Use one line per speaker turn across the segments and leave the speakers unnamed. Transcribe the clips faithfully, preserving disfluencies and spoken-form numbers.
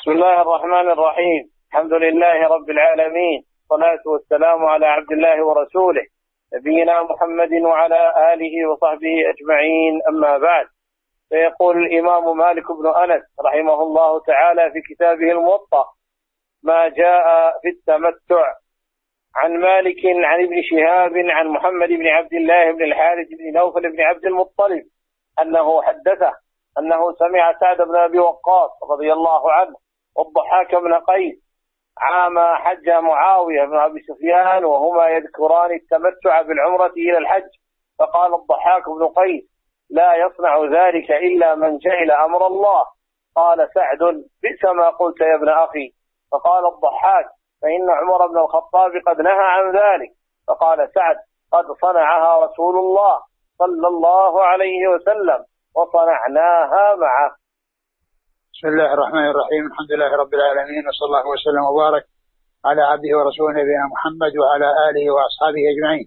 بسم الله الرحمن الرحيم. الحمد لله رب العالمين، والصلاة والسلام على عبد الله ورسوله نبينا محمد وعلى آله وصحبه أجمعين، أما بعد. فيقول الإمام مالك بن أنس رحمه الله تعالى في كتابه الموطأ ما جاء في التمتع. عن مالك عن ابن شهاب عن محمد بن عبد الله بن الحارث بن نوفل بن عبد المطلب أنه حدثه أنه سمع سعد بن أبي وقاص رضي الله عنه والضحاك بن قيس عام حج معاوية بن أبي سفيان وهما يذكران التمتع بالعمرة إلى الحج، فقال الضحاك بن قيس: لا يصنع ذلك إلا من جهل أمر الله. قال سعد: بئس ما قلت يا ابن أخي. فقال الضحاك: فإن عمر بن الخطاب قد نهى عن ذلك. فقال سعد: قد صنعها رسول الله صلى الله عليه وسلم وصنعناها معه.
بسم الله الرحمن الرحيم. الحمد لله رب العالمين، وصلى الله وسلم وبارك على عبده ورسوله نبينا محمد وعلى آله وأصحابه أجمعين.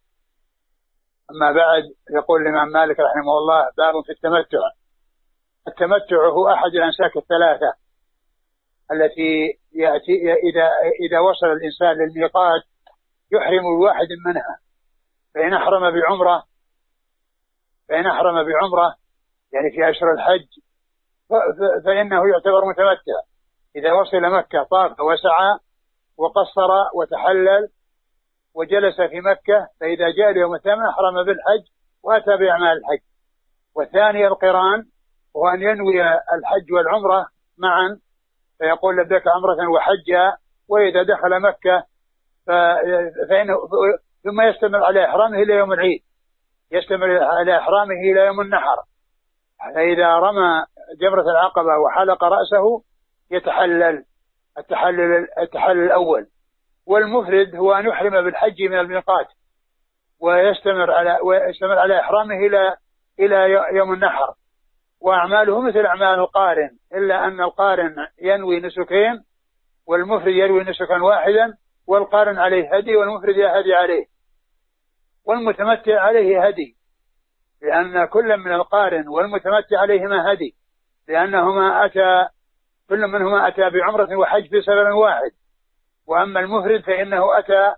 أما بعد، يقول الإمام مالك رحمه الله: باب في التمتع. التمتع هو أحد الأنساك الثلاثة التي يأتي إذا إذا وصل الإنسان للميقات يحرم بواحد منها. فإن أحرم بعمرة فإن أحرم بعمرة يعني في أشهر الحج فإنه يعتبر متمتع. إذا وصل مكة طاف وسعى وقصر وتحلل وجلس في مكة، فإذا جاء اليوم الثامن أحرم بالحج وأتى بأعمال الحج. والثاني القران، وهو أن ينوي الحج والعمرة معا، فيقول لبيك عمرة وحجا. وإذا دخل مكة فإنه ثم يستمر على إحرامه إلى يوم العيد، يستمر على إحرامه إلى يوم النحر. فإذا رمى جمرة العقبة وحلق رأسه يتحلل التحلل التحلل الأول. والمفرد هو أن يحرم بالحج من الميقات ويستمر على ويستمر على إحرامه إلى إلى يوم النحر. وأعماله مثل أعمال القارن، إلا أن القارن ينوي نسكين والمفرد ينوي نسكا واحدا، والقارن عليه هدي والمفرد يهدي عليه، والمتمتع عليه هدي، لأن كل من القارن والمتمتع عليهما هدي، لأنهما أتى كل منهما أتى بعمرة وحج في سفر واحد. وأما المفرد فإنه أتى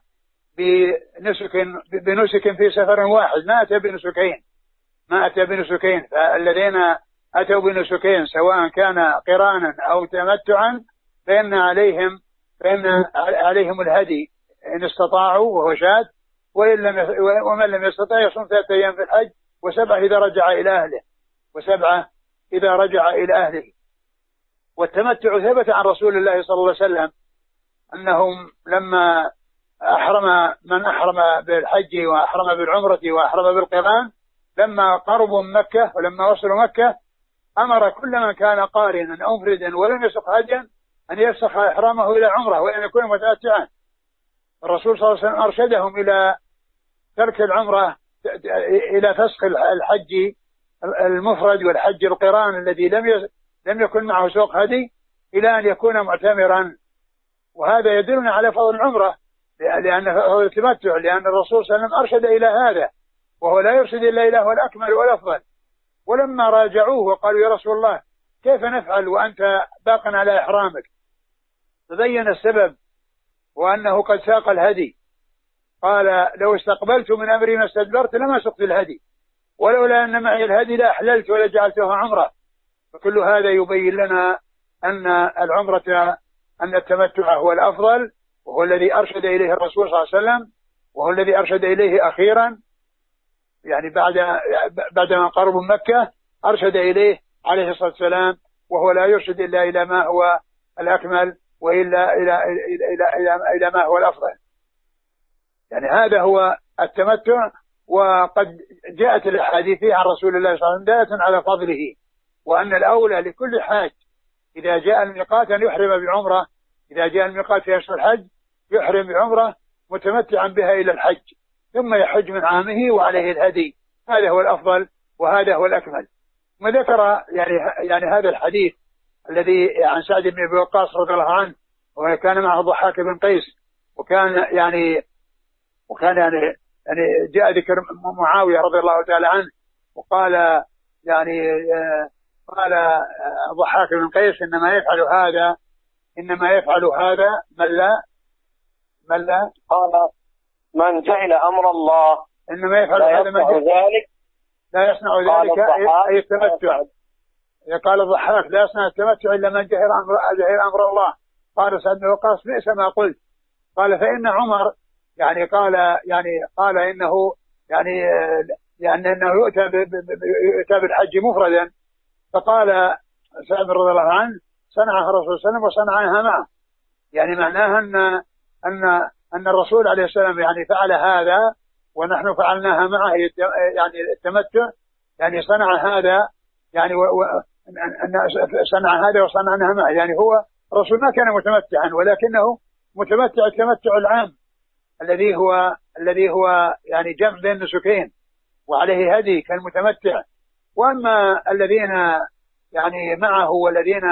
بنسك بنسك في سفر واحد، ما أتى بنسكين ما أتى بنسكين فالذين أتوا بنسكين سواء كان قرانا أو تمتعا فإن عليهم فإن عليهم الهدي إن استطاعوا، وهو شاذ. وإن لم ومن لم يستطع يصوم ثلاثة أيام في الحج وسبعة إذا رجع إلى أهله وسبعة إذا رجع إلى أهله. والتمتع ثبت عن رسول الله صلى الله عليه وسلم أنهم لما أحرم من أحرم بالحج وأحرم بالعمرة وأحرم بالقران، لما قربوا من مكة ولما وصلوا مكة أمر كل من كان قارنا أو مفردا ولم يسق هديا أن يفسخ إحرامه إلى عمرة وأن يكون متمتعا. الرسول صلى الله عليه وسلم أرشدهم إلى ترك العمرة إلى فسخ الحج المفرد والحج القران الذي لم لم يكن معه سوق هدي إلى أن يكون معتمرا. وهذا يدلنا على فضل العمرة، لأن هو التمتع، لأن الرسول صلى الله عليه وسلم أرشد إلى هذا، وهو لا يرشد إلا إلى هو الأكمل والأفضل. ولما راجعوه وقالوا: يا رسول الله كيف نفعل وأنت باق على إحرامك؟ تبين السبب وأنه قد ساق الهدي. قال: لو استقبلت من أمري ما استدبرت لما سقت الهدي، ولولا أن معي الهدي لأحللت ولجعلتها عمرة. فكل هذا يبين لنا أن العمرة أن التمتع هو الأفضل، وهو الذي أرشد إليه الرسول صلى الله عليه وسلم، وهو الذي أرشد إليه أخيرا، يعني بعد بعدما قربوا مكة أرشد إليه عليه الصلاة والسلام، وهو لا يرشد إلا إلى ما هو الأكمل وإلا إلى إلى إلى إلى ما هو الأفضل. يعني هذا هو التمتع. وقد جاءت الأحاديث عن رسول الله صلى الله عليه وسلم دالة على فضله، وأن الأولى لكل حاج إذا جاء الميقات أن يحرم بعمرة، إذا جاء الميقات في أشهر الحج يحرم بعمرة متمتعا بها إلى الحج، ثم يحج من عامه وعليه الهدي. هذا هو الأفضل وهذا هو الأكمل. وذكر يعني يعني هذا الحديث الذي عن سعد بن أبي وقاص رضي الله عنه، وكان معه ضحاك بن قيس، وكان يعني وكان يعني يعني جاء ذكر معاوية رضي الله تعالى عنه، وقال يعني قال ضحاك بن قيس: إنما يفعل هذا إنما يفعل هذا من لا من لا
قال من جهل أمر الله
إنما يفعل
لا
هذا من
يصنع ذلك
لا يصنع ذلك أي التمتع. قال الضحاك لا يصنع التمتع إلا من جهل أمر, جهل أمر الله. قال سعد بن وقاص بئس ما قلت. قال فإن عمر يعني قال يعني قال إنه يعني يعني أنه يؤتى يؤتى بالحج مفردا. فقال سعد رضي الله عنه صنعها الرسول صلى الله عليه وسلم وصنعها معه، يعني معناها أن أن أن الرسول عليه السلام يعني فعل هذا ونحن فعلناها معه، يعني التمتع يعني صنع هذا يعني و... و... أن صنع هذا وصنعناها معه، يعني هو الرسول ما كان متمتعا ولكنه متمتع التمتع العام الذي هو الذي هو يعني جمع بين النسكين وعليه هدي كالمتمتع. واما الذين يعني معه والذين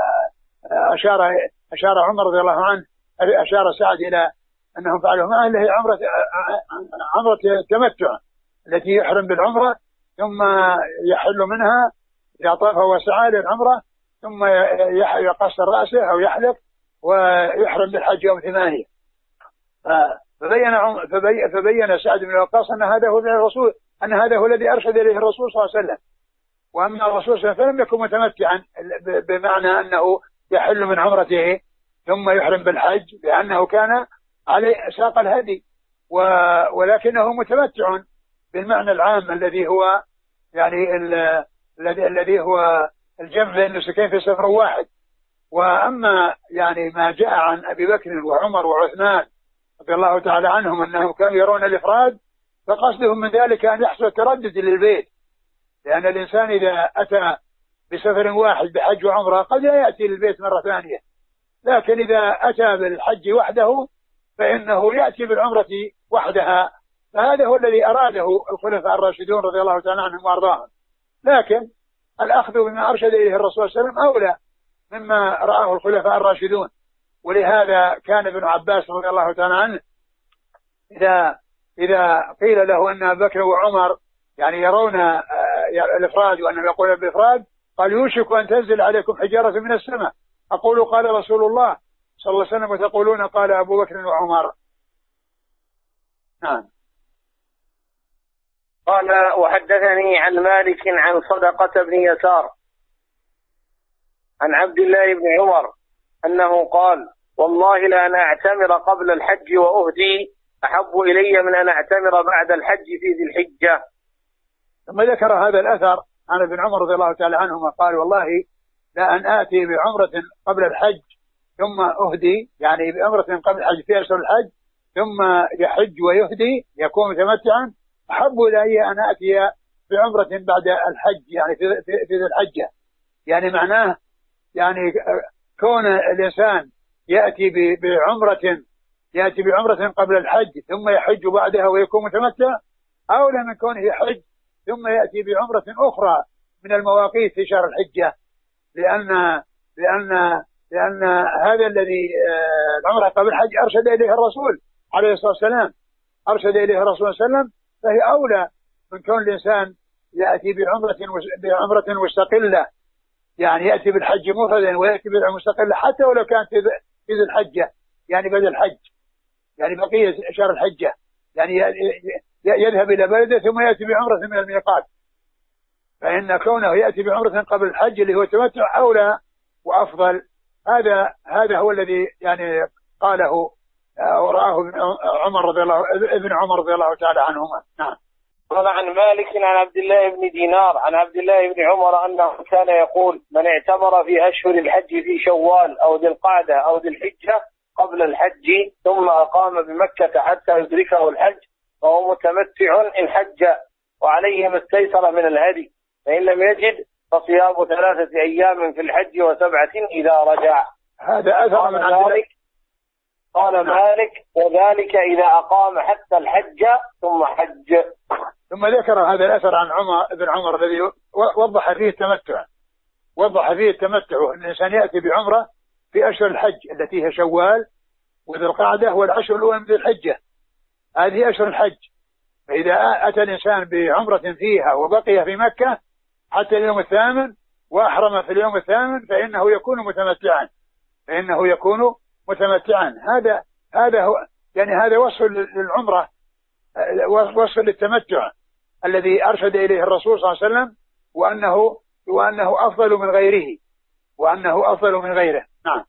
اشار اشار عمر رضي الله عنه اشار سعد الى انهم فعلوا معه اللي هي عمره عمره التمتع التي يحرم بالعمره ثم يحل منها اذا طاف وسعى للعمره ثم يقصر راسه او يحلق ويحرم بالحج يوم ثمانية. فبين فبين, فبين سعد بن وقاص ان هذا هو الرسول ان هذا هو الذي ارشد اليه الرسول صلى الله عليه وسلم. واما الرسول صلى الله عليه وسلم لم يكن متمتعا بمعنى انه يحل من عمرته ثم يحرم بالحج لانه كان عليه ساق الهدي، ولكنه متمتع بالمعنى العام الذي هو يعني الذي الذي هو الجمع بين النسكين في سفر واحد. واما يعني ما جاء عن ابي بكر وعمر وعثمان رضي الله تعالى عنهم انهم كانوا يرون الافراد، فقصدهم من ذلك ان يحصل تردد للبيت، لان الانسان اذا اتى بسفر واحد بحج وعمره قد لا ياتي للبيت مره ثانيه، لكن اذا اتى بالحج وحده فانه ياتي بالعمره وحدها. فهذا هو الذي اراده الخلفاء الراشدون رضي الله تعالى عنهم وارضاهم. لكن الاخذ بما ارشد اليه الرسول صلى الله عليه وسلم اولى مما رآه الخلفاء الراشدون. ولهذا كان ابن عباس رضي الله تعالى عنه إذا إذا قيل له أن أبا بكر وعمر يعني يرون الإفراد وأنهم يقولون بالإفراد قال يوشك أن تنزل عليكم حجارة من السماء أقول قال رسول الله صلى الله عليه وسلم وتقولون قال أبو بكر وعمر. نعم.
قال وحدثني عن مالك عن صدقة بن يسار عن عبد الله بن عمر أنه قال والله لأن أعتمر قبل الحج وأهدي أحب إلي من أن أعتمر بعد الحج في ذي الحجة.
ثم ذكر هذا الأثر عن ابن عمر رضي الله تعالى عنهما قال والله لأن آتي بعمرة قبل الحج ثم أهدي، يعني بعمرة قبل الحج في أشهر الحج ثم يحج ويهدي يكون متمتعا أحب إلي أن آتي بعمرة بعد الحج يعني في ذي الحجة. يعني معناه يعني كون الإنسان يأتي بعمرة يأتي بعمرة قبل الحج ثم يحج بعدها ويكون متمتع أولى من كونه يحج ثم يأتي بعمرة أخرى من المواقيت في شهر الحجة، لأن لأن لأن هذا الذي العمرة قبل الحج أرشد إليه الرسول عليه الصلاة والسلام أرشد إليه الرسول صلى الله عليه وسلم، فهي أولى من كون الإنسان يأتي بعمرة بعمرة مستقلة، يعني يأتي بالحج مفردا ويأتي بالعمرة مستقلة حتى ولو كانت في ذي الحجة يعني بدل الحج يعني بقية شهر الحجة، يعني يذهب إلى بلده ثم يأتي بعمرة من الميقات. فإن كونه يأتي بعمرة قبل الحج اللي هو تمتع أولى وأفضل. هذا هذا هو الذي يعني قاله ورآه عمر رضي الله ابن عمر رضي الله تعالى عنهما. نعم.
قال عن مالك عن عبد الله بن دينار عن عبد الله بن عمر أنه كان يقول من اعتمر في أشهر الحج في شوال أو ذي القعدة أو ذي الحجة قبل الحج ثم أقام بمكة حتى يدركه الحج فهو متمتع إن حج وعليه ما استيسر من الهدي، فإن لم يجد فصيام ثلاثة أيام في الحج وسبعة إذا رجع.
هذا أثر من عبد الله.
قال مالك وذلك إذا أقام حتى الحج ثم حج.
ثم ذكر هذا الأثر عن عمر ابن عمر الذي وضح فيه التمتع وضح فيه التمتع أن الإنسان يأتي بعمرة في أشهر الحج التي هي شوال وذي القعدة والعشر الأول من ذي الحجة، هذه أشهر الحج. فإذا أتى الإنسان بعمرة فيها وبقي في مكة حتى اليوم الثامن وأحرم في اليوم الثامن فإنه يكون متمتعا، فإنه يكون متمتعا. هذا هذا هو يعني هذا وصف للعمرة، وصف للتمتع الذي أرشد إليه الرسول صلى الله عليه وسلم، وأنه وأنه أفضل من غيره وأنه أفضل من غيره. نعم.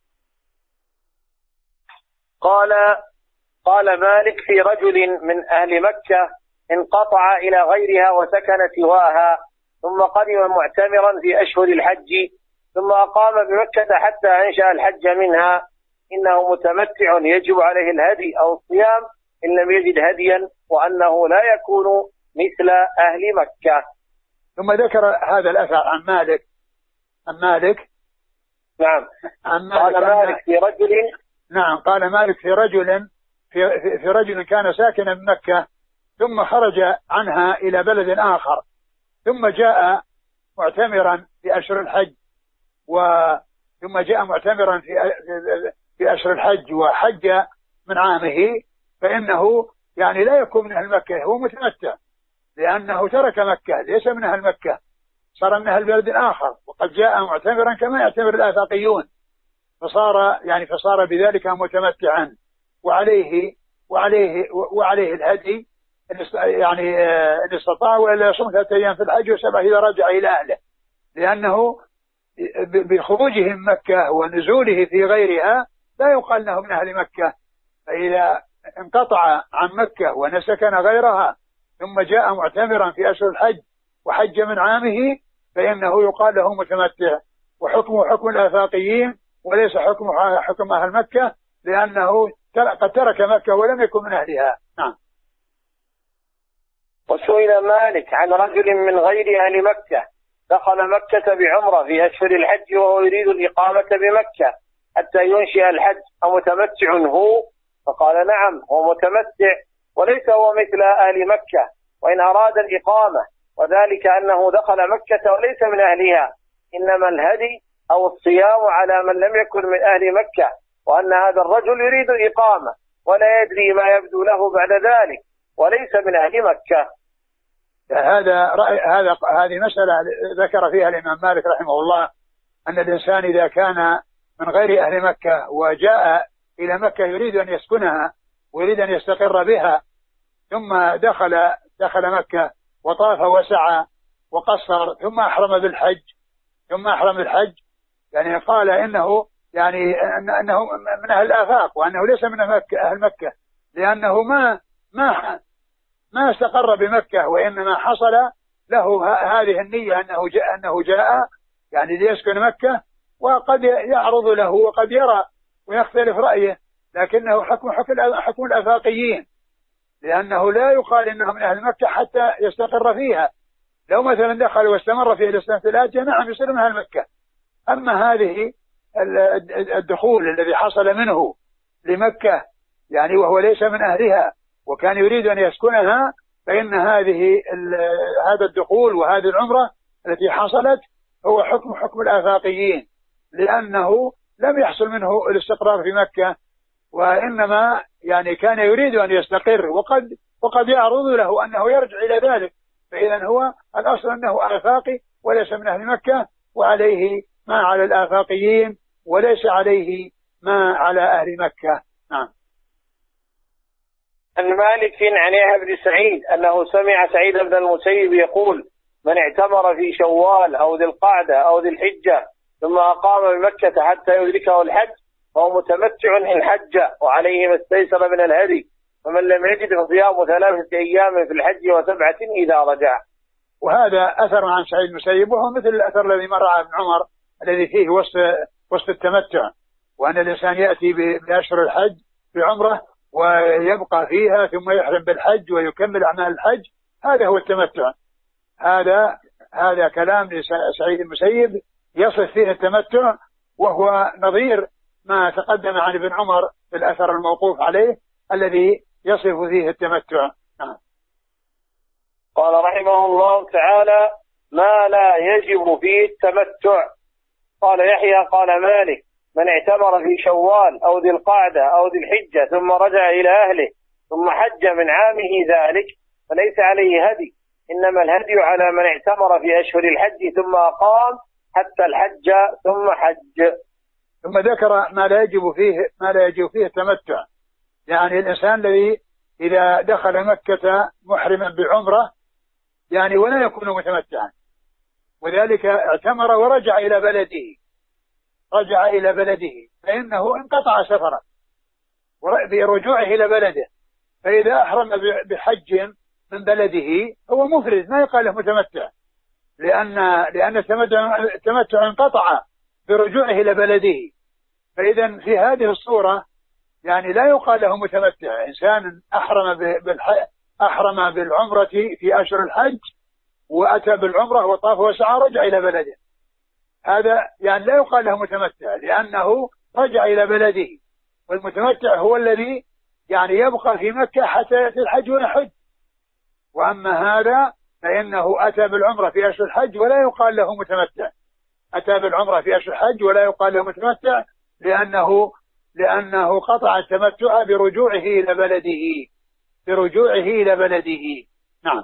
قال قال مالك في رجل من أهل مكة انقطع إلى غيرها وسكن سواها، ثم قدم معتمرا في أشهر الحج، ثم أقام بمكة حتى أنشأ الحج منها، إنه متمتع يجب عليه الهدي أو الصيام إن لم يجد هديا، وأنه لا يكون مثل أهل مكة.
ثم ذكر هذا الأثر عن مالك عن مالك
نعم
عن مالك
قال مالك في رجل
نعم قال مالك في رجل في, في, في رجل كان ساكنا بمكة ثم خرج عنها إلى بلد آخر، ثم جاء معتمرا في أشهر الحج و ثم جاء معتمرا في في أشهر الحج وحج من عامه، فإنه يعني لا يكون من أهل مكة، هو متمتع لأنه ترك مكة، ليس من أهل مكة، صار من أهل بلد آخر، وقد جاء معتمرا كما يعتمر الآفاقيون، فصار يعني فصار بذلك متمتعا، وعليه وعليه وعليه الهدي يعني إن استطاع، وإلا يصوم ثلاثة أيام في الحج وسبعة إذا رجع إلى أهله، لأنه بخروجه من مكة ونزوله في غيرها لا يقال أنه من أهل مكة. فإذا انقطع عن مكة ونسكن غيرها ثم جاء معتمرا في أشهر الحج وحج من عامه، فإنه يقال له متمتع، وحكمه حكم الآفاقيين وليس حكم حكم أهل مكة، لأنه قد ترك مكة ولم يكن من أهلها. نعم.
وسئل مالك عن رجل من غير أهل مكة دخل مكة بعمرة في أشهر الحج وهو يريد الإقامة بمكة حتى ينشئ الحج، أمتمتع هو؟ فقال نعم هو متمتع، وليس هو مثل أهل مكة وإن أراد الإقامة، وذلك أنه دخل مكة وليس من أهلها، إنما الهدي أو الصيام على من لم يكن من أهل مكة، وأن هذا الرجل يريد الإقامة ولا يدري ما يبدو له بعد ذلك وليس من أهل مكة.
هذا رأي هذا هذه مسألة ذكر فيها الإمام مالك رحمه الله، أن الإنسان إذا كان من غير أهل مكة وجاء إلى مكة يريد أن يسكنها ويريد أن يستقر بها، ثم دخل دخل مكة وطاف وسعى وقصر ثم أحرم بالحج ثم أحرم بالحج يعني قال إنه يعني أنه من أهل الآفاق، وأنه ليس من أهل مكة، لأنه ما ما ما استقر بمكة، وإنما حصل له هذه النية أنه جاء أنه جاء يعني ليسكن مكة، وقد يعرض له وقد يرى ويختلف رأيه، لكنه حكم حكم الآفاقيين، لأنه لا يقال إنه من أهل مكة حتى يستقر فيها. لو مثلا دخل واستمر في الإسلام ثلاثة نعم يصير من أهل مكة. أما هذه الدخول الذي حصل منه لمكة يعني وهو ليس من أهلها وكان يريد أن يسكنها، فإن هذه هذا الدخول وهذه العمرة التي حصلت هو حكم حكم الآفاقيين، لأنه لم يحصل منه الاستقرار في مكة، وإنما يعني كان يريد أن يستقر، وقد وقد يعرض له أنه يرجع إلى ذلك، فإذا هو الأصل أنه آفاقي وليس من أهل مكة، وعليه ما على الآفاقيين وليس عليه ما على أهل مكة. نعم.
عن مالك عن يحيى بن سعيد أنه سمع سعيد بن المسيب يقول من اعتمر في شوال أو ذي القعدة أو ذي الحجة ثم أقام بمكة حتى يدركه الحج فهو متمتع إن حج وعليه ما استيسر من الهدي، ومن لم يجد فصيام ثلاثة أيام في الحج وسبعة إذا رجع.
وهذا أثر عن سعيد المسيب، وهو مثل الأثر الذي مر عن ابن عمر الذي فيه وصف وصف التمتع، وأن الإنسان يأتي بأشهر الحج بعمرة ويبقى فيها ثم يحرم بالحج ويكمل أعمال الحج، هذا هو التمتع. هذا هذا كلام لسعيد المسيب يصف فيه التمتع، وهو نظير ما تقدم عن ابن عمر في الأثر الموقوف عليه الذي يصف فيه التمتع.
قال رحمه الله تعالى ما لا يجب فيه التمتع. قال يحيى قال مالك من اعتمر في شوال أو ذي القعدة أو ذي الحجة ثم رجع إلى أهله ثم حج من عامه ذلك فليس عليه هدي، إنما الهدي على من اعتمر في أشهر الحج ثم أقام حتى الحج ثم حج.
ثم ذكر ما لا يجب فيه ما لا يجب فيه التمتع. يعني الإنسان الذي إذا دخل مكة محرما بعمرة يعني ولا يكون متمتعا، وذلك اعتمر ورجع إلى بلده رجع إلى بلده فإنه انقطع سفره برجوعه إلى بلده. فإذا أحرم بحج من بلده هو مفرد ما يقال له متمتع، لأن لأن التمتع انقطع برجوعه إلى بلده. فإذا في هذه الصورة يعني لا يقال له متمتع. إنسان أحرم بالحج أحرم بالعمرة في أشهر الحج وأتى بالعمرة وطاف وسعى رجع إلى بلده، هذا يعني لا يقال له متمتع لأنه رجع إلى بلده. والمتمتع هو الذي يعني يبقى في مكة حتى يأتي الحج ويحج. وأما هذا فإنه أتى بالعمرة في أشهر الحج ولا يقال له متمتع، أتى بالعمرة في أشهر الحج ولا يقال له متمتع لأنه لأنه قطع التمتع برجوعه إلى بلده برجوعه إلى بلده. نعم.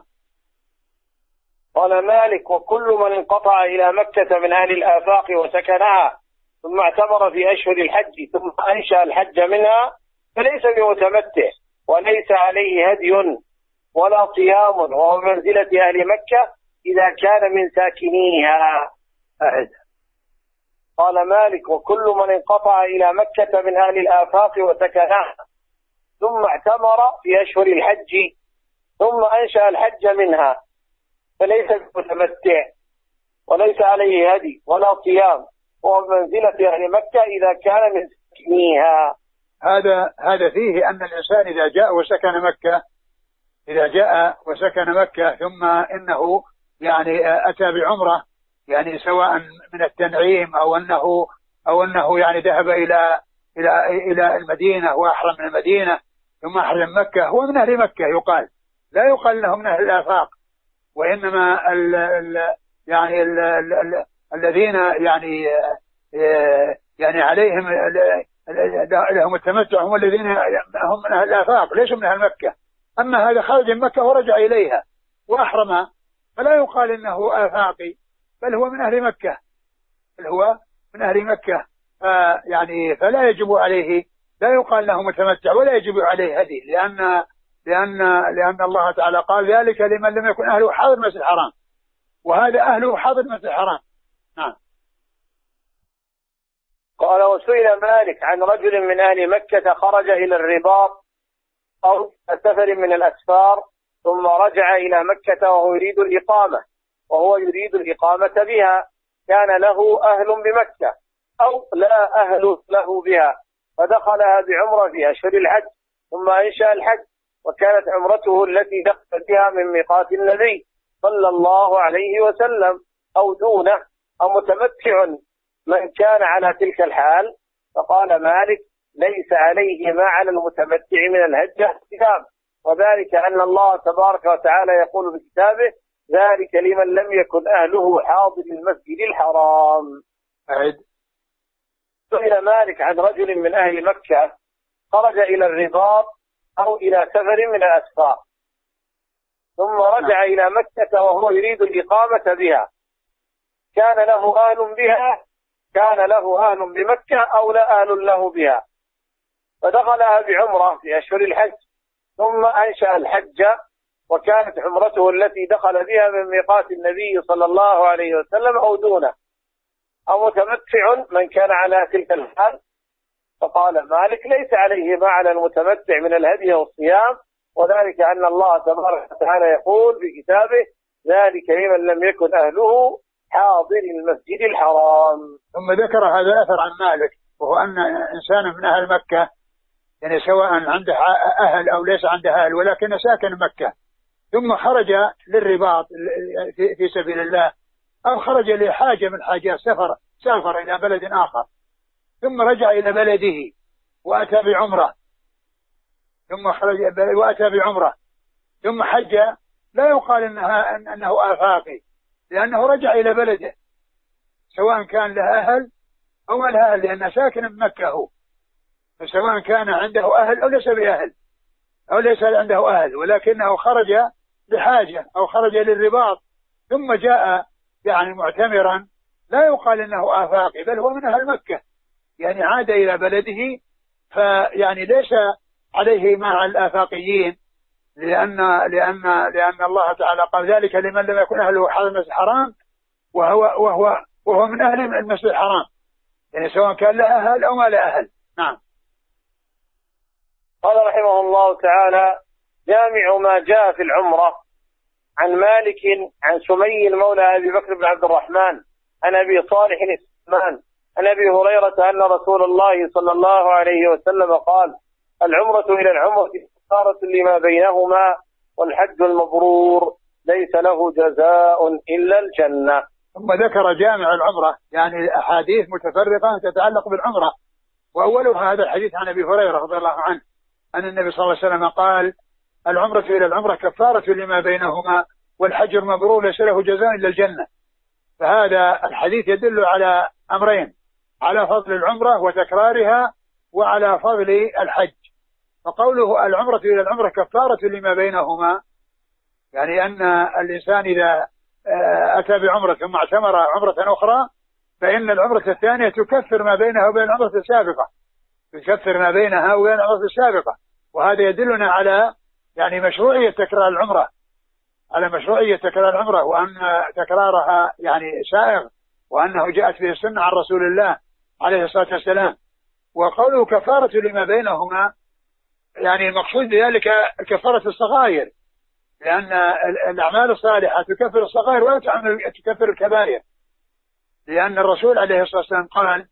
قال مالك: وكل من انقطع إلى مكة من أهل الآفاق وسكنها ثم اعتمر في أشهر الحج ثم أنشأ الحج منها فليس بمتمتع وليس عليه هدي ولا صيام، وهو منزلة أهل مكة إذا كان من ساكنيها.
أعد.
قال مالك: وكل من انقطع إلى مكة من أهل الآفاق وسكنها ثم اعتمر في أشهر الحج ثم أنشأ الحج منها فليس بمتمتع وليس عليه هدي ولا صيام، وهو منزلة أهل مكة إذا كان من ساكنيها.
هذا هذا فيه أن الإنسان إذا جاء وسكن مكة إذا جاء وسكن مكة ثم إنه يعني أتى بعمرة يعني سواء من التنعيم أو أنه أو أنه يعني ذهب إلى إلى إلى المدينة وأحرم من المدينة ثم أحرم مكة، هو من أهل مكة يقال، لا يقال له من أهل الآفاق. وإنما ال ال يعني ال ال ال الذين يعني يعني عليهم لهم التمتع هم الذين هم من أهل الآفاق ليسوا من أهل مكة. أما هذا خرج من مكة ورجع إليها وأحرم فلا يقال إنه آفاقي، بل هو من أهل مكة بل هو من أهل مكة. يعني فلا يجب عليه لا يقال له متمتع ولا يجب عليه هدي، لأن لأن لأن الله تعالى قال ذلك لمن لم يكن أهله حاضر المسجد الحرام، وهذا أهله حاضر المسجد الحرام. نعم.
قال: وسئل مالك عن رجل من أهل مكة خرج إلى الرباط أو سفر من الأسفار ثم رجع إلى مكة وهو يريد الإقامة وهو يريد الإقامة بها، كان له أهل بمكة أو لا أهل له بها، فدخلها بعمرة في أشهر الحج ثم أنشأ الحج، وكانت عمرته التي دخل بها من ميقات النبي صلى الله عليه وسلم أو دونه، أو متمتع من كان على تلك الحال. فقال مالك: ليس عليه ما على المتمتع من الهجة احتساب، وذلك أن الله تبارك وتعالى يقول في كتابه: ذلك لمن لم يكن أهله حاضر المسجد الحرام.
أعد.
سئل مالك عن رجل من أهل مكة خرج إلى الرباط أو إلى سفر من الأسفار ثم رجع إلى مكة وهو يريد الإقامة بها، كان له أهل بها كان له أهل بمكة أو لا أهل له بها، فدخلها بعمرة في أشهر الحج ثم أنشأ الحج، وكانت عمرته التي دخل بها من ميقات النبي صلى الله عليه وسلم أو دونه، أو متمتع من كان على تلك الحال. فقال مالك: ليس عليه ما على المتمتع من الهدي والصيام، وذلك أن الله تبارك وتعالى يقول في كتابه: ذلك لمن لم يكن أهله حاضر المسجد الحرام.
ثم ذكر هذا الأثر عن مالك، وهو أن إنسان من أهل مكة يعني سواء عنده أهل أو ليس عنده أهل ولكن ساكن مكة ثم خرج للرباط في سبيل الله أو خرج لحاجة من حاجات سفر سافر إلى بلد آخر ثم رجع إلى بلده وأتى بعمرة ثم خرج وأتى بعمرة ثم حج، لا يقال إنها أنه آفاقي، لأنه رجع إلى بلده سواء كان له أهل أو ما له أهل، لأنه ساكن بمكة هو، فسواء كان عنده أهل أو ليس بأهل أو ليس عنده أهل، ولكنه خرج لحاجة أو خرج للرباط ثم جاء يعني معتمرا، لا يقال إنه آفاقي، بل هو من أهل مكة، يعني عاد إلى بلده، فيعني ليس عليه مع الآفاقيين، لأن لأن لأن الله تعالى قال ذلك لمن لم يكن أهله حاضر المسجد الحرام وهو وهو وهو من أهل المسجد الحرام، يعني سواء كان له أهل أو ما له أهل. نعم.
قال رحمه الله تعالى: جامع ما جاء في العمرة. عن مالك عن سمي المولى أبي بكر بن عبد الرحمن عن أبي صالح السمان عن أبي هريرة أن رسول الله صلى الله عليه وسلم قال: العمرة إلى العمرة كفارة لما بينهما، والحج المبرور ليس له جزاء إلا الجنة.
ثم ذكر جامع العمرة، يعني أحاديث متفرقة تتعلق بالعمرة، وأولها هذا الحديث عن أبي هريرة رضي الله عنه أن النبي صلى الله عليه وسلم قال: العمرة إلى العمرة كفارة لما بينهما، والحج المبرور ليس له جزاء إلا الجنة. فهذا الحديث يدل على أمرين: على فضل العمرة وتكرارها، وعلى فضل الحج. فقوله العمرة إلى العمرة كفارة لما بينهما، يعني أن الإنسان إذا أتى بعمرة ثم اعتمر عمرة أخرى فإن العمرة الثانية تكفر ما بينها وبين العمرة السابقة، تكفر ما بينها وبين العمرة السابقة. وهذا يدلنا على يعني مشروعية تكرار العمرة، على مشروعية تكرار العمرة، وأن تكرارها يعني سائغ، وأنه جاءت به السنة عن رسول الله عليه الصلاة والسلام. وقوله كفارة لما بينهما، يعني المقصود بذلك كفارة الصغائر، لأن الأعمال الصالحة تكفر الصغائر ولا تكفر الكبائر، لأن الرسول عليه الصلاة والسلام قال: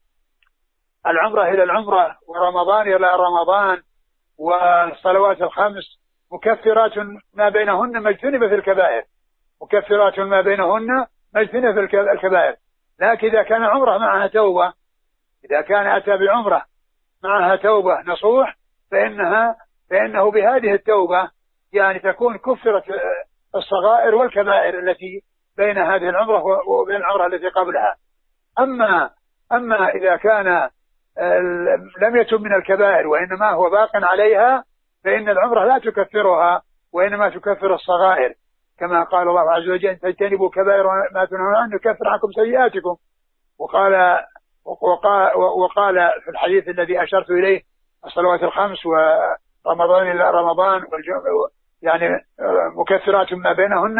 العمرة إلى العمرة ورمضان إلى رمضان والصلوات الخمس مكفرات ما بينهن ما اجتنب في الكبائر، مكفرات ما بينهن ما اجتنب في الكبائر. لكن إذا كان عمرة معها توبة، إذا كان أتى بعمرة معها توبة نصوح، فإنها فإنه بهذه التوبة يعني تكون كفرت الصغائر والكبائر التي بين هذه العمرة وبين العمرة التي قبلها. أما أما إذا كان لم يتم من الكبائر وإنما هو باق عليها، فإن العمرة لا تكفرها، وإنما تكفر الصغائر، كما قال الله عز وجل: تجتنبوا كبائر ما تنهون عنه نكفر عنكم سيئاتكم. وقال وقال, وقال في الحديث الذي أشرت إليه: الصلوات الخمس ورمضان إلى رمضان يعني مكفرات ما بينهن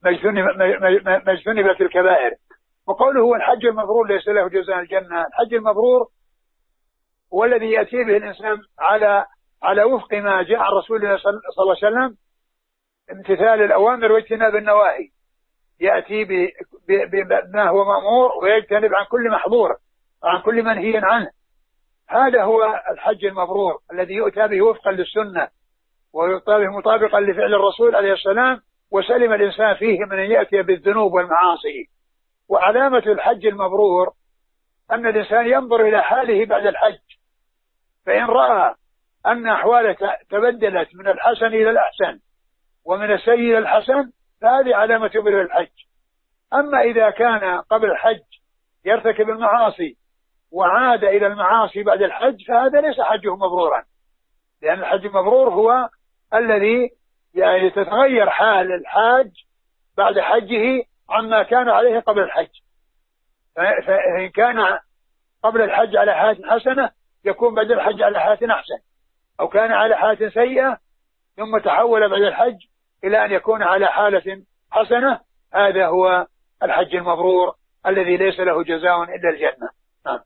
ما اجتنبت الكبائر. وقوله هو الحج المبرور ليس له جزاء الجنة. الحج المبرور هو الذي يأتي به الإنسان على على وفق ما جاء عن رسول الله صلى الله عليه وسلم، امتثال الأوامر واجتناب النواهي، يأتي بما هو مأمور ويجتنب عن كل محظور وعن كل منهي عنه. هذا هو الحج المبرور الذي يؤتى به وفقا للسنة ويؤتى به مطابقا لفعل الرسول عليه السلام، وسلم الإنسان فيه من أن يأتي بالذنوب والمعاصي. وعلامة الحج المبرور أن الإنسان ينظر إلى حاله بعد الحج، فإن رأى أن أحواله تبدلت من الحسن إلى الأحسن ومن السيء إلى الحسن، فهذه علامة بر الحج. أما إذا كان قبل الحج يرتكب المعاصي وعاد إلى المعاصي بعد الحج، فهذا ليس حجه مبرورا، لأن الحج المبرور هو الذي يعني تتغير حال الحاج بعد حجه عما كان عليه قبل الحج. فإن كان قبل الحج على حالة حسنة يكون بعد الحج على حالة أحسن، أو كان على حالة سيئة ثم تحول بعد الحج إلى أن يكون على حالة حسنة. هذا هو الحج المبرور الذي ليس له جزاء إلا الجنة. نعم.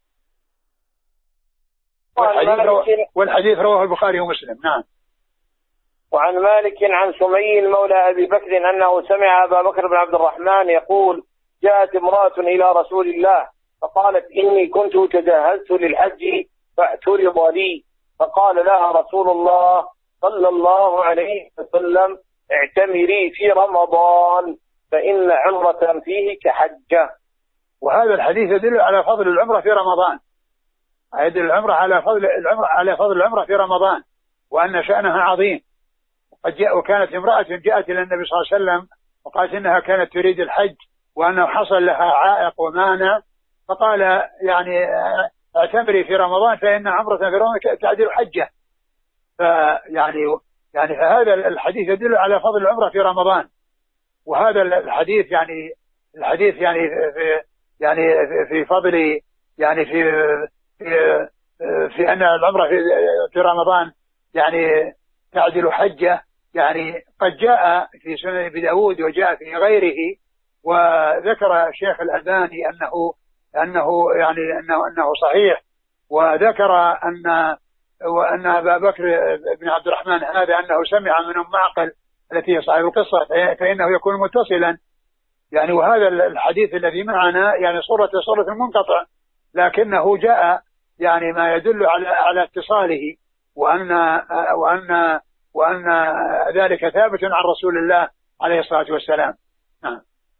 والحديث, رواه والحديث رواه البخاري ومسلم. نعم.
وعن مالك عن سمي المولى أبي بكر أنه سمع أبا بكر بن عبد الرحمن يقول: جاءت امرأة إلى رسول الله فقالت: إني كنت تجهزت للحج فاعترض لي، فقال لها رسول الله صلى الله عليه وسلم: اعتمري في رمضان فإن عمرة فيه كحجة.
وهذا الحديث يدل على فضل العمرة في رمضان، يدل العمرة على فضل العمرة على فضل العمرة في رمضان، وأن شأنها عظيم. وقد جاء وكانت امرأة جاءت إلى النبي صلى الله عليه وسلم وقالت إنها كانت تريد الحج وأنه حصل لها عائق ومانع، فقال يعني اعتمري في رمضان فإن عمرة في رمضان تعدل حجة. فيعني يعني فهذا الحديث يدل على فضل العمرة في رمضان. وهذا الحديث يعني الحديث يعني في يعني في فضل يعني في في, في أن العمرة في, في رمضان يعني تعدل حجة، يعني قد جاء في سنن أبي داود وجاء في غيره، وذكر الشيخ الألباني أنه أنه يعني أنه أنه صحيح، وذكر أن وأن أبا بكر بن عبد الرحمن هذا أنه سمع من أم معقل التي هي صاحب القصة فإنه يكون متصلا، يعني وهذا الحديث الذي معنا يعني صورة صورة منقطع، لكنه جاء يعني ما يدل على على اتصاله، وأن وأن وأن ذلك ثابت عن رسول الله عليه الصلاة والسلام. نعم.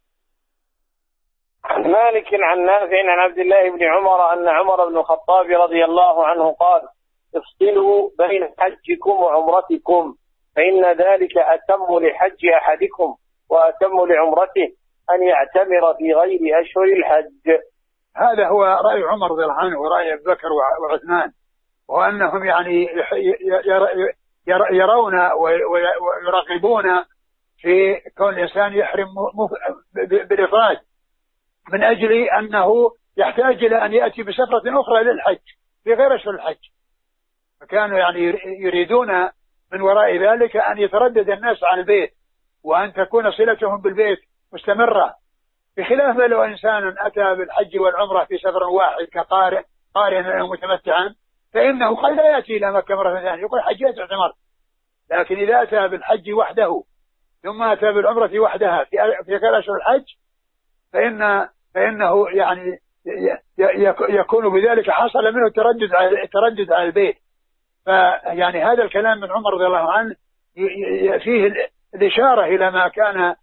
عن مالك عن نافع عن عبد الله بن عمر أن عمر بن الخطاب رضي الله عنه قال: افصلوا بين حجكم وعمرتكم فإن ذلك أتم لحج أحدكم وأتم لعمرته أن يعتمر في غير أشهر الحج.
هذا هو رأي عمر رضي الله عنه ورأي أبي بكر وعثمان، وأنهم يعني يرون ويراقبون في كون الإنسان يحرم بالإفراد من أجل أنه يحتاج إلى أن يأتي بسفرة أخرى للحج في غير أشهر الحج، فكانوا يعني يريدون من وراء ذلك أن يتردد الناس عن البيت وأن تكون صلتهم بالبيت مستمرة، بخلاف لو إنسان أتى بالحج والعمرة في سفر واحد كقارئ قارئا أو متمتعا فإنه قد لا يأتي إلى مكة مرة ثانية، يقول حجيت اعتمرت. لكن إذا أتى بالحج وحده ثم أتى بالعمرة وحدها في في غير أشهر الحج فإن فإنه يعني يكون بذلك حصل منه التردد على التردد على البيت. فيعني هذا الكلام من عمر رضي الله عنه فيه الإشارة إلى ما كان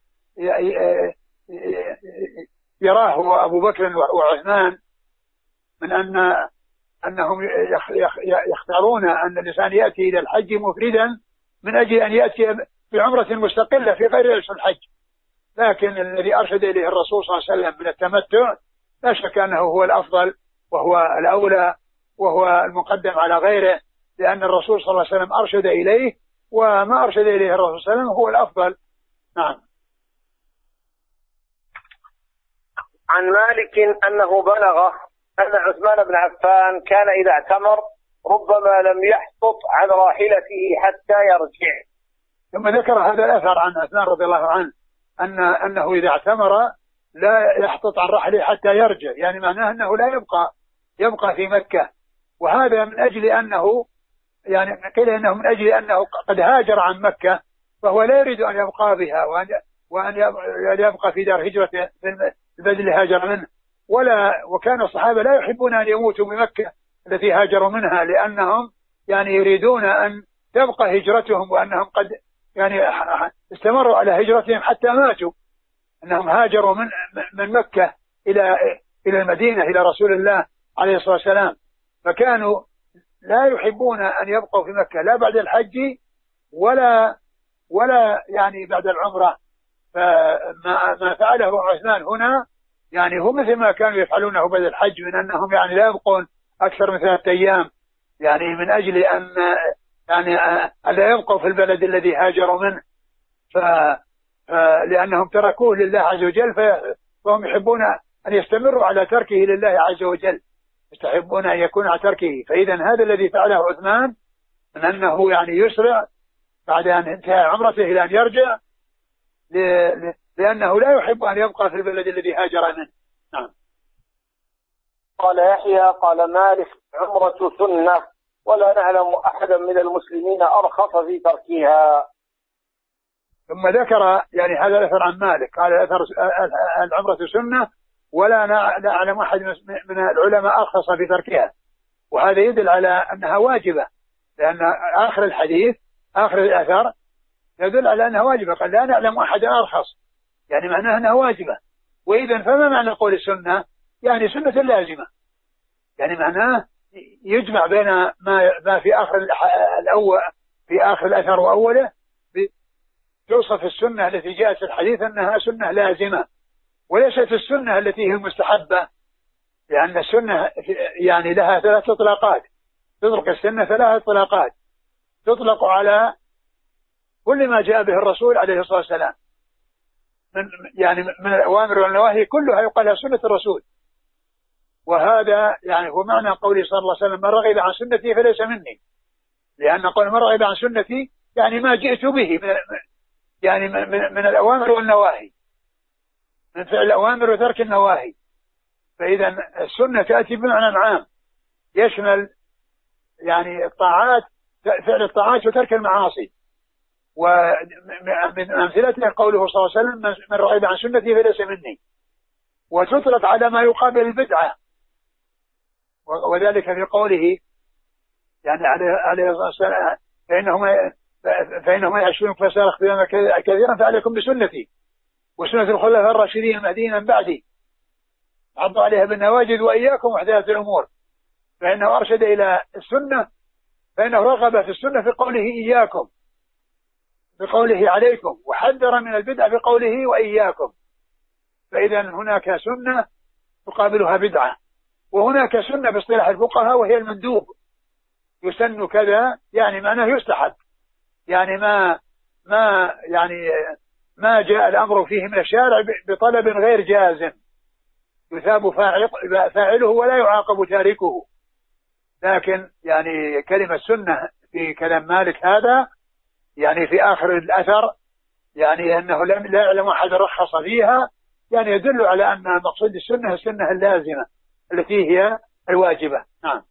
يراه أبو بكر وعثمان من أن أنهم يختارون أن الإنسان يأتي إلى الحج مفردا من أجل أن يأتي بعمرة مستقلة في غير أشهر الحج. لكن الذي أرشد إليه الرسول صلى الله عليه وسلم من التمتع لا شك أنه هو الأفضل وهو الأولى وهو المقدم على غيره، لأن الرسول صلى الله عليه وسلم أرشد إليه، وما أرشد إليه الرسول صلى الله عليه وسلم هو الأفضل. نعم.
عن مالك أنه بلغ أن عثمان بن عفان كان إذا اعتمر ربما لم يحطط عن راحلته حتى يرجع.
ثم ذكر هذا الأثر عن عثمان رضي الله عنه أن أنه إذا اعتمر لا يحطط عن رحله حتى يرجع، يعني معناه أنه لا يبقى يبقى في مكة، وهذا من أجل أنه يعني قيل أنه من أجل أنه قد هاجر عن مكة فهو لا يريد أن يبقى بها وأن وأن يبقى في دار هجرة في البلد اللي هاجر منه، ولا وكان الصحابة لا يحبون أن يموتوا بمكة التي هاجروا منها، لأنهم يعني يريدون أن تبقى هجرتهم، وأنهم قد يعني استمروا على هجرتهم حتى ماتوا، أنهم هاجروا من من مكة إلى إلى المدينة إلى رسول الله عليه الصلاة والسلام، فكانوا لا يحبون أن يبقوا في مكة لا بعد الحج ولا ولا يعني بعد العمرة. فما ما فعله عثمان هنا يعني هو مثل ما كانوا يفعلونه بعد الحج، من أنهم يعني لا يبقون أكثر من ثلاثة أيام، يعني من أجل أن يعني ألا يبقوا في البلد الذي هاجروا منه، ف لأنهم تركوه لله عز وجل، فهم يحبون أن يستمروا على تركه لله عز وجل، يستحبون أن يكون على تركه. فإذا هذا الذي فعله عثمان من أنه يعني يسرع بعد أن انتهى عمرته إلى أن يرجع، لأنه لا يحب أن يبقى في البلد الذي هاجر منه. نعم.
قال يحيى قال مالك عمرة سنة ولا نعلم أحدا من المسلمين أرخص في تركها.
ثم ذكر يعني هذا الأثر عن مالك قال العمرة سنة ولا نعلم أحد من العلماء أرخص في تركها، وهذا يدل على أنها واجبة، لأن آخر الحديث آخر الأثر يدل على أنها واجبة، قال لا نعلم أحد أرخص، يعني معناها أنها واجبة. وإذا فما معنى قول السنة؟ يعني سنة لازمة، يعني معناه يجمع بين ما ما في آخر الأول في آخر الأثر وأوله، توصف السنة التي جاءت في الحديث أنها سنة لازمة وليست السنة التي هي مستحبة، لأن السنة يعني لها ثلاث إطلاقات، تطلق السنة ثلاث إطلاقات، تطلق على كل ما جاء به الرسول عليه الصلاة والسلام من يعني من الأوامر والنواهي كلها يقال لها سنة الرسول، وهذا يعني هو معنى قوله صلى الله عليه وسلم: من رغب عن سنتي فليس مني. لأن قول من رغب عن سنتي يعني ما جئت به من يعني من, من الأوامر والنواهي، من فعل الأوامر وترك النواهي. فإذا السنة تأتي بمعنى عام يشمل يعني الطاعات، فعل الطاعات وترك المعاصي. ومن أمثلته قوله صلى الله عليه وسلم: من رغب عن سنتي فليس مني. وتطلق على ما يقابل البدعة، وذلك في قوله يعني عليه فإنهم فإنهم يعيشون فسار اختلاما كثيرا فعليكم بسنتي وسنة الخلفاء الراشدين المهديين من بعدي عضوا عليها بالنواجذ وإياكم محدثات الأمور. فإنه أرشد إلى السنة، فإنه رغب في السنة في قوله إياكم، بقوله عليكم، وحذر من البدعة بقوله وإياكم. فإذا هناك سنة تقابلها بدعة، وهناك سنة باصطلاح الفقهاء وهي المندوب. يسن كذا يعني معناه يستحب، يعني ما ما يعني ما جاء الأمر فيه من الشارع بطلب غير جازم، يثاب فاعله ولا يعاقب تاركه. لكن يعني كلمة سنة في كلام مالك هذا يعني في آخر الأثر يعني أنه لا يعلم أحد رخص فيها، يعني يدل على أن مقصود السنة السنة اللازمة التي هي الواجبة. نعم.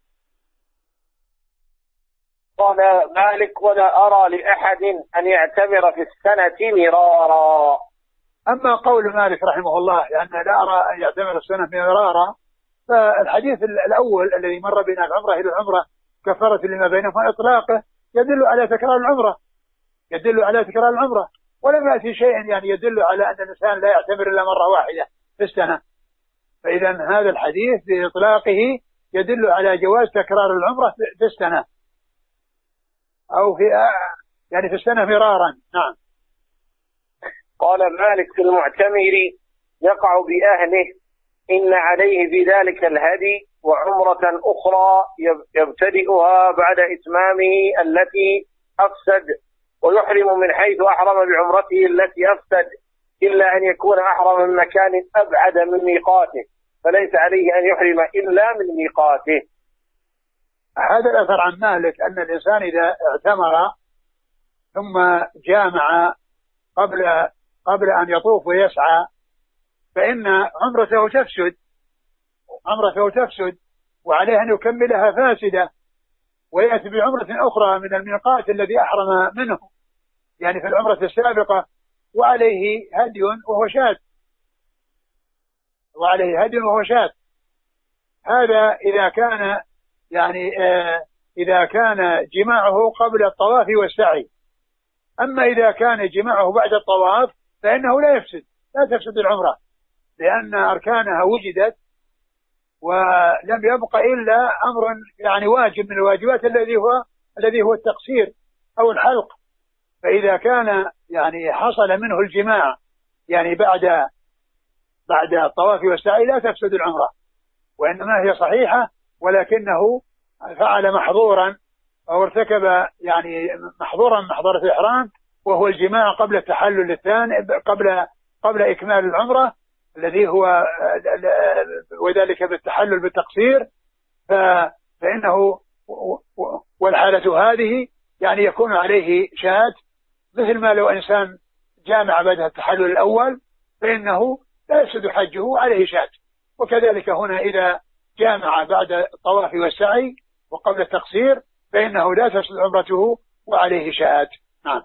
قال مالك: ولا أرى لأحد أن يعتمر في السنة مرارا.
أما قول مالك رحمه الله لأن يعني لا أرى أن يعتمر السنة مرارا، فالحديث الأول الذي مر بين العمرة إلى العمرة كفارة لما بينهما إطلاقه يدل على تكرار العمرة، يدل على تكرار العمرة، ولم يأتي شيء يعني يدل على أن الإنسان لا يعتمر إلا مرة واحدة في السنة. فإذا هذا الحديث بإطلاقه يدل على جواز تكرار العمرة في السنة أو في يعني في السنة مرارا. نعم.
قال مالك: في المعتمر يقع بأهله إن عليه بذلك الهدي وعمرة أخرى يبتدئها بعد إتمامه التي أفسد، ويحرم من حيث أحرم بعمرته التي أفسد، إلا أن يكون أحرم من مكان أبعد من ميقاته، فليس عليه أن يحرم إلا من ميقاته.
هذا الأثر عن مالك أن الإنسان إذا اعتمر ثم جامع قبل قبل أن يطوف ويسعى فإن عمرته تفسد، عمرته تفسد وعليه أن يكملها فاسدة، ويأتي بعمرة أخرى من الميقات الذي أحرم منه يعني في العمرة السابقة، وعليه هدي وهو شاة، وعليه هدي وهو شاة. هذا إذا كان يعني آه إذا كان جماعه قبل الطواف والسعي. أما إذا كان جماعه بعد الطواف فإنه لا يفسد، لا تفسد العمرة، لأن أركانها وجدت ولم يبق إلا أمر يعني واجب من الواجبات الذي هو الذي هو التقصير أو الحلق. فإذا كان يعني حصل منه الجماع يعني بعد بعد الطواف والسعي لا تفسد العمرة، وإنما هي صحيحة، ولكنه فعل محظورا أو ارتكب يعني محظورا محظور الإحرام، وهو الجماع قبل التحلل الثاني قبل قبل إكمال العمرة الذي هو وذلك بالتحلل بالتقصير. فإنه والحالة هذه يعني يكون عليه شاة، مثل ما لو إنسان جامع بعد التحلل الأول فإنه لا يفسد حجه عليه شاة. وكذلك هنا إذا جامع بعد الطواف والسعي وقبل التقصير فإنه لا تفسد عمرته وعليه شاة. نعم.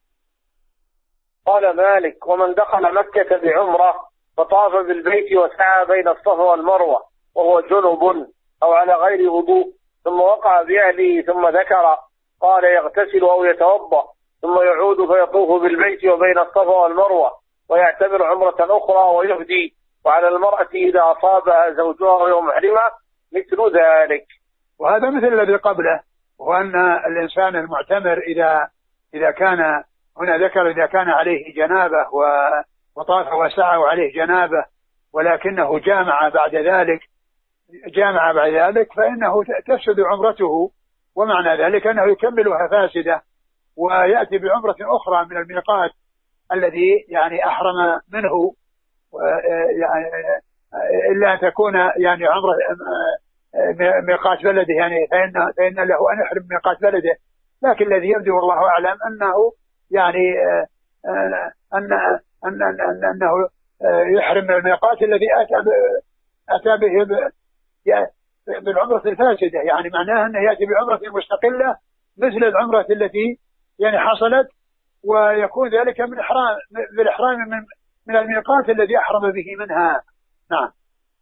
قال مالك: ومن دخل مكة بعمرة فطاف بالبيت وسعى بين الصفا والمروة وهو جنب أو على غير وضوء ثم وقع بأهله ثم ذكر، قال يغتسل أو يتوضأ ثم يعود فيطوف بالبيت وبين الصفا والمروة ويعتبر عمرة أخرى ويهدي، وعلى المرأة إذا أصابها زوجها وهو محرمة مثل ذلك.
وهذا مثل الذي قبله، وهو أن الإنسان المعتمر إذا إذا كان هنا ذكر إذا كان عليه جنابة وطاف وسعى وعليه جنابة ولكنه جامع بعد ذلك جامع بعد ذلك فإنه تفسد عمرته، ومعنى ذلك أنه يكملها فاسدة ويأتي بعمرة أخرى من الميقات الذي يعني أحرم منه إلا أن تكون يعني عمرة ميقات بلده، يعني فإن, فإن له أن يحرم ميقات بلده. لكن الذي يبدو والله أعلم أنه يعني أن أن أن أنه يحرم الميقات الذي أتى أتى به بالعمرة الفاسدة، يعني معناه أنه يأتي بعمرة مستقلة مثل العمرة التي يعني حصلت، ويكون ذلك من إحرام بالإحرام من من الميقات الذي أحرم به منها. نعم.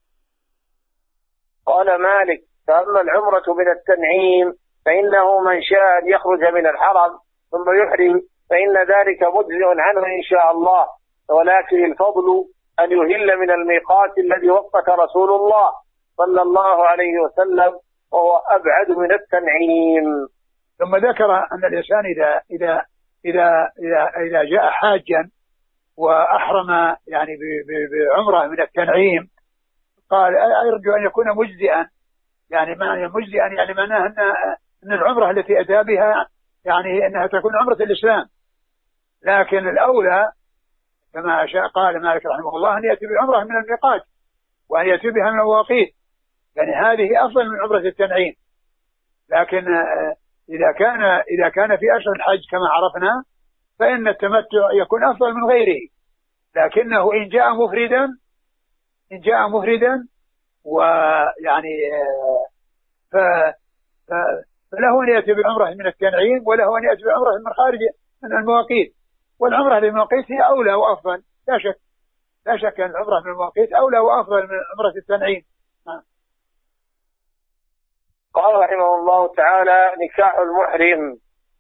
قال مالك: فأما العمرة من التنعيم فإنه من شاء أن يخرج من الحرم ثم يحرم فإن ذلك مجزئ عنه إن شاء الله، ولكن الفضل أن يهل من الميقات الذي وقت رسول الله صلى الله عليه وسلم، وهو أبعد من التنعيم.
ثم ذكر أن الإنسان إذا إذا إذا إذا, إذا جاء حاجا وأحرم يعني بعمرة من التنعيم، قال أرجو أن يكون مجزئا، يعني معنى مجزئا يعني معناه أن أن العمرة التي أتى بها يعني أنها تكون عمرة الإسلام. لكن الأولى كما قال مالك رحمه الله أن يأتي بعمرة من الميقات وأن يأتي بها من المواقيت، يعني هذه أفضل من عمرة التنعيم. لكن إذا كان إذا كان في أشهر الحج كما عرفنا فإن التمتع يكون أفضل من غيره، لكنه إن جاء مفردا إن جاء مفردا ويعني ف فله أن يأتي بعمرة من التنعيم وله أن يأتي بعمرة من خارج من المواقيت، والعمرة من المواقيت هي أولى وأفضل لا شك لا شك أن العمرة من المواقيت أولى وأفضل من عمرة التنعيم.
قال رحمه الله تعالى: نكاح المحرم.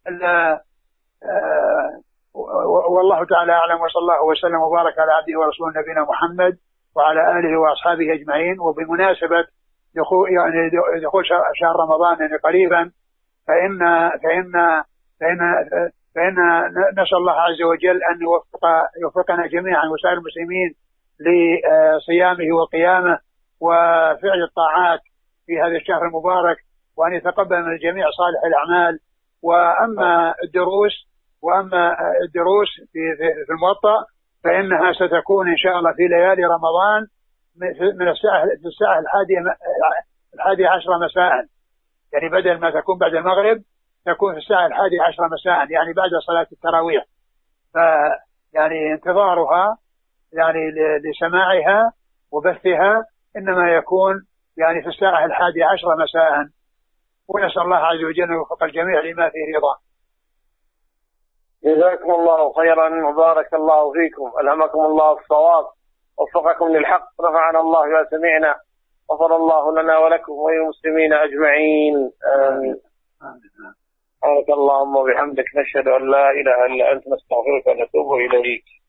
والله تعالى أعلم، وصلى الله وسلم وبارك على عبده ورسوله نبينا محمد وعلى آله وأصحابه أجمعين. وبمناسبة دخول يعني دخول شهر رمضان يعني قريبا، فإن فإن فإن فإن نسأل الله عز وجل أن يوفق يوفقنا جميعا وسائر المسلمين لصيامه وقيامه وفعل الطاعات في هذا الشهر المبارك، وأن يتقبل من الجميع صالح الأعمال. وأما الدروس وأما الدروس في في الموطأ فإنها ستكون إن شاء الله في ليالي رمضان من الساعة في الساعة الحادية الحادية عشرة مساء، يعني بدل ما تكون بعد المغرب تكون في الساعة الحادية عشرة مساء، يعني بعد صلاة التراويح. فيعني انتظارها يعني لسماعها وبثها إنما يكون يعني في الساعة الحادية عشرة مساء، ونسأل الله عز وجل أن يوفق الجميع لما فيه رضاه.
جزاكم الله خيرا وبارك الله فيكم، ألهمكم الله الصواب، وفقكم للحق، رفعنا الله ما سمعنا، غفر الله لنا ولكم وللمسلمين أجمعين، آمين. سبحانك اللهم وبحمدك، نشهد أن لا إله إلا أنت، نستغفرك ونتوب إليك.